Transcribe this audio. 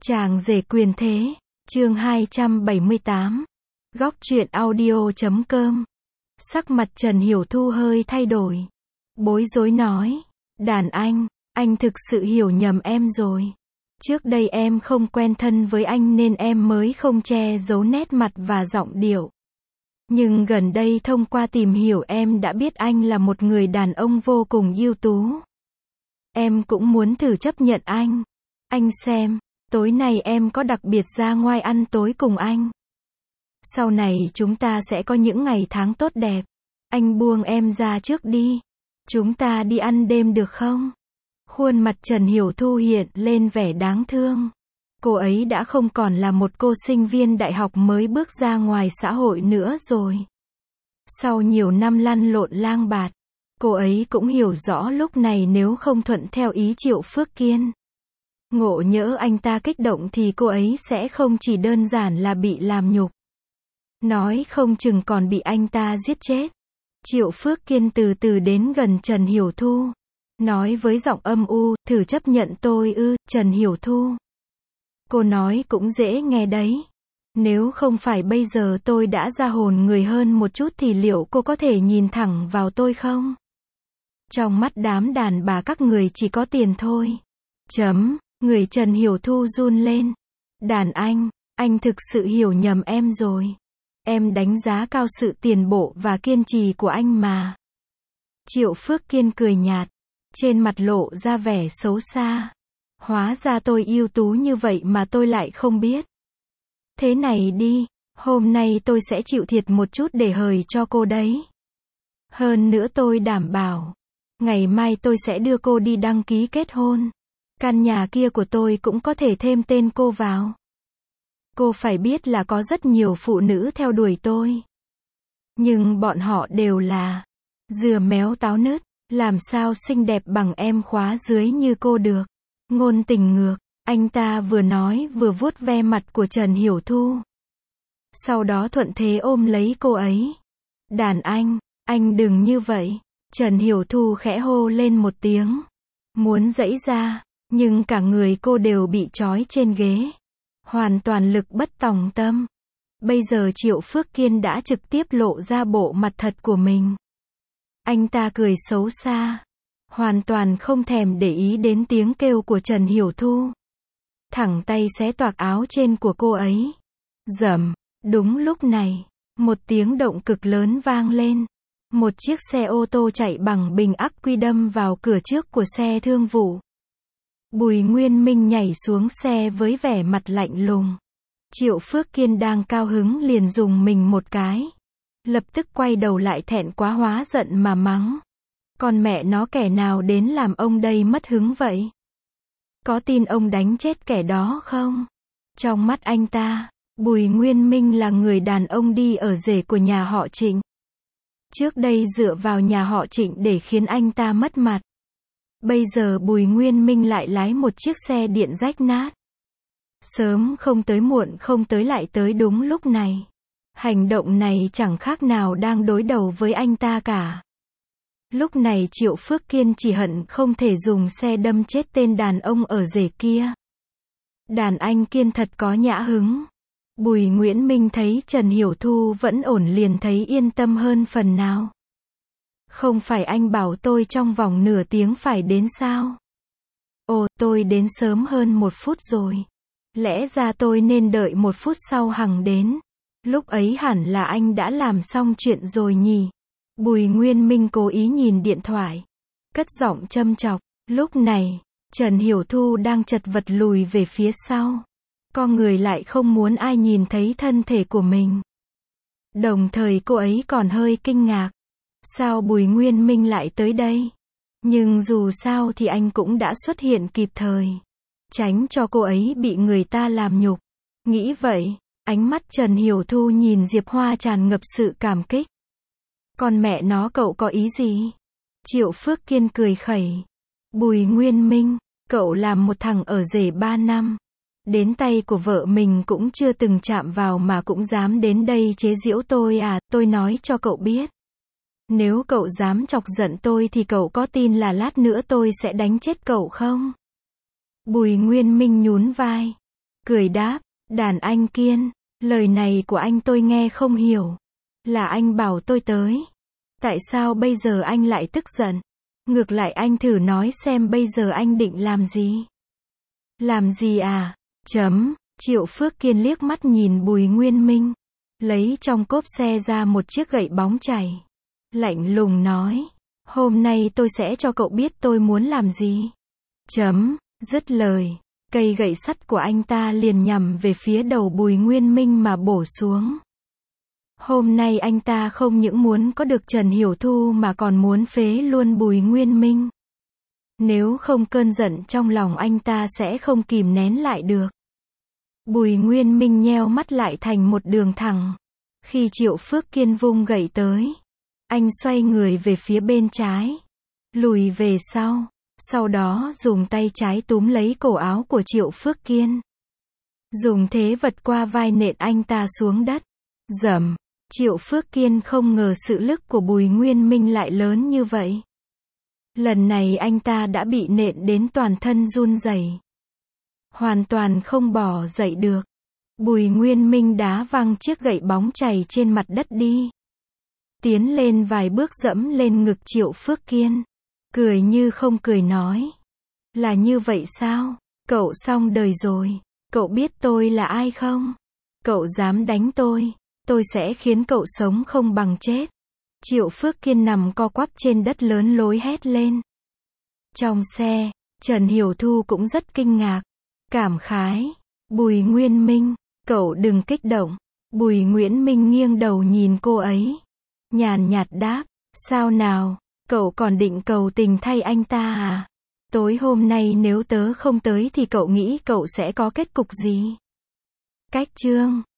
Chàng rể quyền thế, chương 278. Góc truyện audio.com. Sắc mặt Trần Hiểu Thu hơi thay đổi. Bối rối nói, đàn anh thực sự hiểu nhầm em rồi. Trước đây em không quen thân với anh nên em mới không che giấu nét mặt và giọng điệu. Nhưng gần đây thông qua tìm hiểu em đã biết anh là một người đàn ông vô cùng ưu tú. Em cũng muốn thử chấp nhận anh. Anh xem, tối nay em có đặc biệt ra ngoài ăn tối cùng anh. Sau này chúng ta sẽ có những ngày tháng tốt đẹp. Anh buông em ra trước đi. Chúng ta đi ăn đêm được không? Khuôn mặt Trần Hiểu Thu hiện lên vẻ đáng thương. Cô ấy đã không còn là một cô sinh viên đại học mới bước ra ngoài xã hội nữa rồi. Sau nhiều năm lăn lộn lang bạt, cô ấy cũng hiểu rõ lúc này nếu không thuận theo ý Triệu Phước Kiên, ngộ nhỡ anh ta kích động thì cô ấy sẽ không chỉ đơn giản là bị làm nhục, nói không chừng còn bị anh ta giết chết. Triệu Phước Kiên từ từ đến gần Trần Hiểu Thu, nói với giọng âm u, thử chấp nhận tôi ư, Trần Hiểu Thu. Cô nói cũng dễ nghe đấy. Nếu không phải bây giờ tôi đã ra hồn người hơn một chút thì liệu cô có thể nhìn thẳng vào tôi không? Trong mắt đám đàn bà các người chỉ có tiền thôi. Người Trần Hiểu Thu run lên. Đàn anh thực sự hiểu nhầm em rồi. Em đánh giá cao sự tiền bộ và kiên trì của anh mà. Triệu Phước Kiên cười nhạt, trên mặt lộ ra vẻ xấu xa. Hóa ra tôi ưu tú như vậy mà tôi lại không biết. Thế này đi, hôm nay tôi sẽ chịu thiệt một chút để hời cho cô đấy. Hơn nữa tôi đảm bảo, ngày mai tôi sẽ đưa cô đi đăng ký kết hôn. Căn nhà kia của tôi cũng có thể thêm tên cô vào. Cô phải biết là có rất nhiều phụ nữ theo đuổi tôi. Nhưng bọn họ đều là dừa méo táo nứt, làm sao xinh đẹp bằng em khóa dưới như cô được. Ngôn tình ngược, anh ta vừa nói vừa vuốt ve mặt của Trần Hiểu Thu. Sau đó thuận thế ôm lấy cô ấy. Đàn anh đừng như vậy. Trần Hiểu Thu khẽ hô lên một tiếng. Muốn giãy ra, nhưng cả người cô đều bị trói trên ghế. Hoàn toàn lực bất tòng tâm. Bây giờ Triệu Phước Kiên đã trực tiếp lộ ra bộ mặt thật của mình. Anh ta cười xấu xa, hoàn toàn không thèm để ý đến tiếng kêu của Trần Hiểu Thu. Thẳng tay xé toạc áo trên của cô ấy. Rầm, đúng lúc này, một tiếng động cực lớn vang lên. Một chiếc xe ô tô chạy bằng bình ắc quy đâm vào cửa trước của xe thương vụ. Bùi Nguyên Minh nhảy xuống xe với vẻ mặt lạnh lùng. Triệu Phước Kiên đang cao hứng liền dùng mình một cái. Lập tức quay đầu lại thẹn quá hóa giận mà mắng. Con mẹ nó, kẻ nào đến làm ông đây mất hứng vậy? Có tin ông đánh chết kẻ đó không? Trong mắt anh ta, Bùi Nguyên Minh là người đàn ông đi ở rể của nhà họ Trịnh. Trước đây dựa vào nhà họ Trịnh để khiến anh ta mất mặt. Bây giờ Bùi Nguyên Minh lại lái một chiếc xe điện rách nát. Sớm không tới muộn không tới lại tới đúng lúc này. Hành động này chẳng khác nào đang đối đầu với anh ta cả. Lúc này Triệu Phước Kiên chỉ hận không thể dùng xe đâm chết tên đàn ông ở rể kia. Đàn anh Kiên thật có nhã hứng. Bùi Nguyễn Minh thấy Trần Hiểu Thu vẫn ổn liền thấy yên tâm hơn phần nào. Không phải anh bảo tôi trong vòng nửa tiếng phải đến sao? Ồ, tôi đến sớm hơn 1 phút rồi. Lẽ ra tôi nên đợi 1 phút sau hằng đến. Lúc ấy hẳn là anh đã làm xong chuyện rồi nhỉ? Bùi Nguyên Minh cố ý nhìn điện thoại, cất giọng châm chọc. Lúc này, Trần Hiểu Thu đang chật vật lùi về phía sau. Con người lại không muốn ai nhìn thấy thân thể của mình. Đồng thời cô ấy còn hơi kinh ngạc. Sao Bùi Nguyên Minh lại tới đây? Nhưng dù sao thì anh cũng đã xuất hiện kịp thời. Tránh cho cô ấy bị người ta làm nhục. Nghĩ vậy, ánh mắt Trần Hiểu Thu nhìn Diệp Hoa tràn ngập sự cảm kích. Con mẹ nó, cậu có ý gì? Triệu Phước Kiên cười khẩy. Bùi Nguyên Minh, cậu làm một thằng ở rể 3 năm. Đến tay của vợ mình cũng chưa từng chạm vào mà cũng dám đến đây chế giễu tôi à? Tôi nói cho cậu biết. Nếu cậu dám chọc giận tôi thì cậu có tin là lát nữa tôi sẽ đánh chết cậu không? Bùi Nguyên Minh nhún vai. cười đáp, đàn anh Kiên, lời này của anh tôi nghe không hiểu. Là anh bảo tôi tới. Tại sao bây giờ anh lại tức giận? Ngược lại anh thử nói xem bây giờ anh định làm gì? Làm gì à? Triệu Phước Kiên liếc mắt nhìn Bùi Nguyên Minh. Lấy trong cốp xe ra một chiếc gậy bóng chảy. Lạnh lùng nói. Hôm nay tôi sẽ cho cậu biết tôi muốn làm gì. Dứt lời. Cây gậy sắt của anh ta liền nhằm về phía đầu Bùi Nguyên Minh mà bổ xuống. Hôm nay anh ta không những muốn có được Trần Hiểu Thu mà còn muốn phế luôn Bùi Nguyên Minh. Nếu không cơn giận trong lòng anh ta sẽ không kìm nén lại được. Bùi Nguyên Minh nheo mắt lại thành một đường thẳng. Khi Triệu Phước Kiên vung gậy tới, anh xoay người về phía bên trái, lùi về sau, sau đó dùng tay trái túm lấy cổ áo của Triệu Phước Kiên. Dùng thế vật qua vai nện anh ta xuống đất. Dầm, Triệu Phước Kiên không ngờ sự lực của Bùi Nguyên Minh lại lớn như vậy. Lần này anh ta đã bị nện đến toàn thân run rẩy, hoàn toàn không bò dậy được. Bùi Nguyên Minh đá văng chiếc gậy bóng chảy trên mặt đất đi. Tiến lên vài bước dẫm lên ngực Triệu Phước Kiên. Cười như không cười nói. Là như vậy sao? Cậu xong đời rồi. Cậu biết tôi là ai không? Cậu dám đánh tôi sẽ khiến cậu sống không bằng chết. Triệu Phước Kiên nằm co quắp trên đất lớn lối hét lên. Trong xe, Trần Hiểu Thu cũng rất kinh ngạc, cảm khái. Bùi Nguyên Minh, cậu đừng kích động. Bùi Nguyễn Minh nghiêng đầu nhìn cô ấy, nhàn nhạt đáp, sao nào, cậu còn định cầu tình thay anh ta à? Tối hôm nay nếu tớ không tới thì cậu nghĩ cậu sẽ có kết cục gì? Cách chương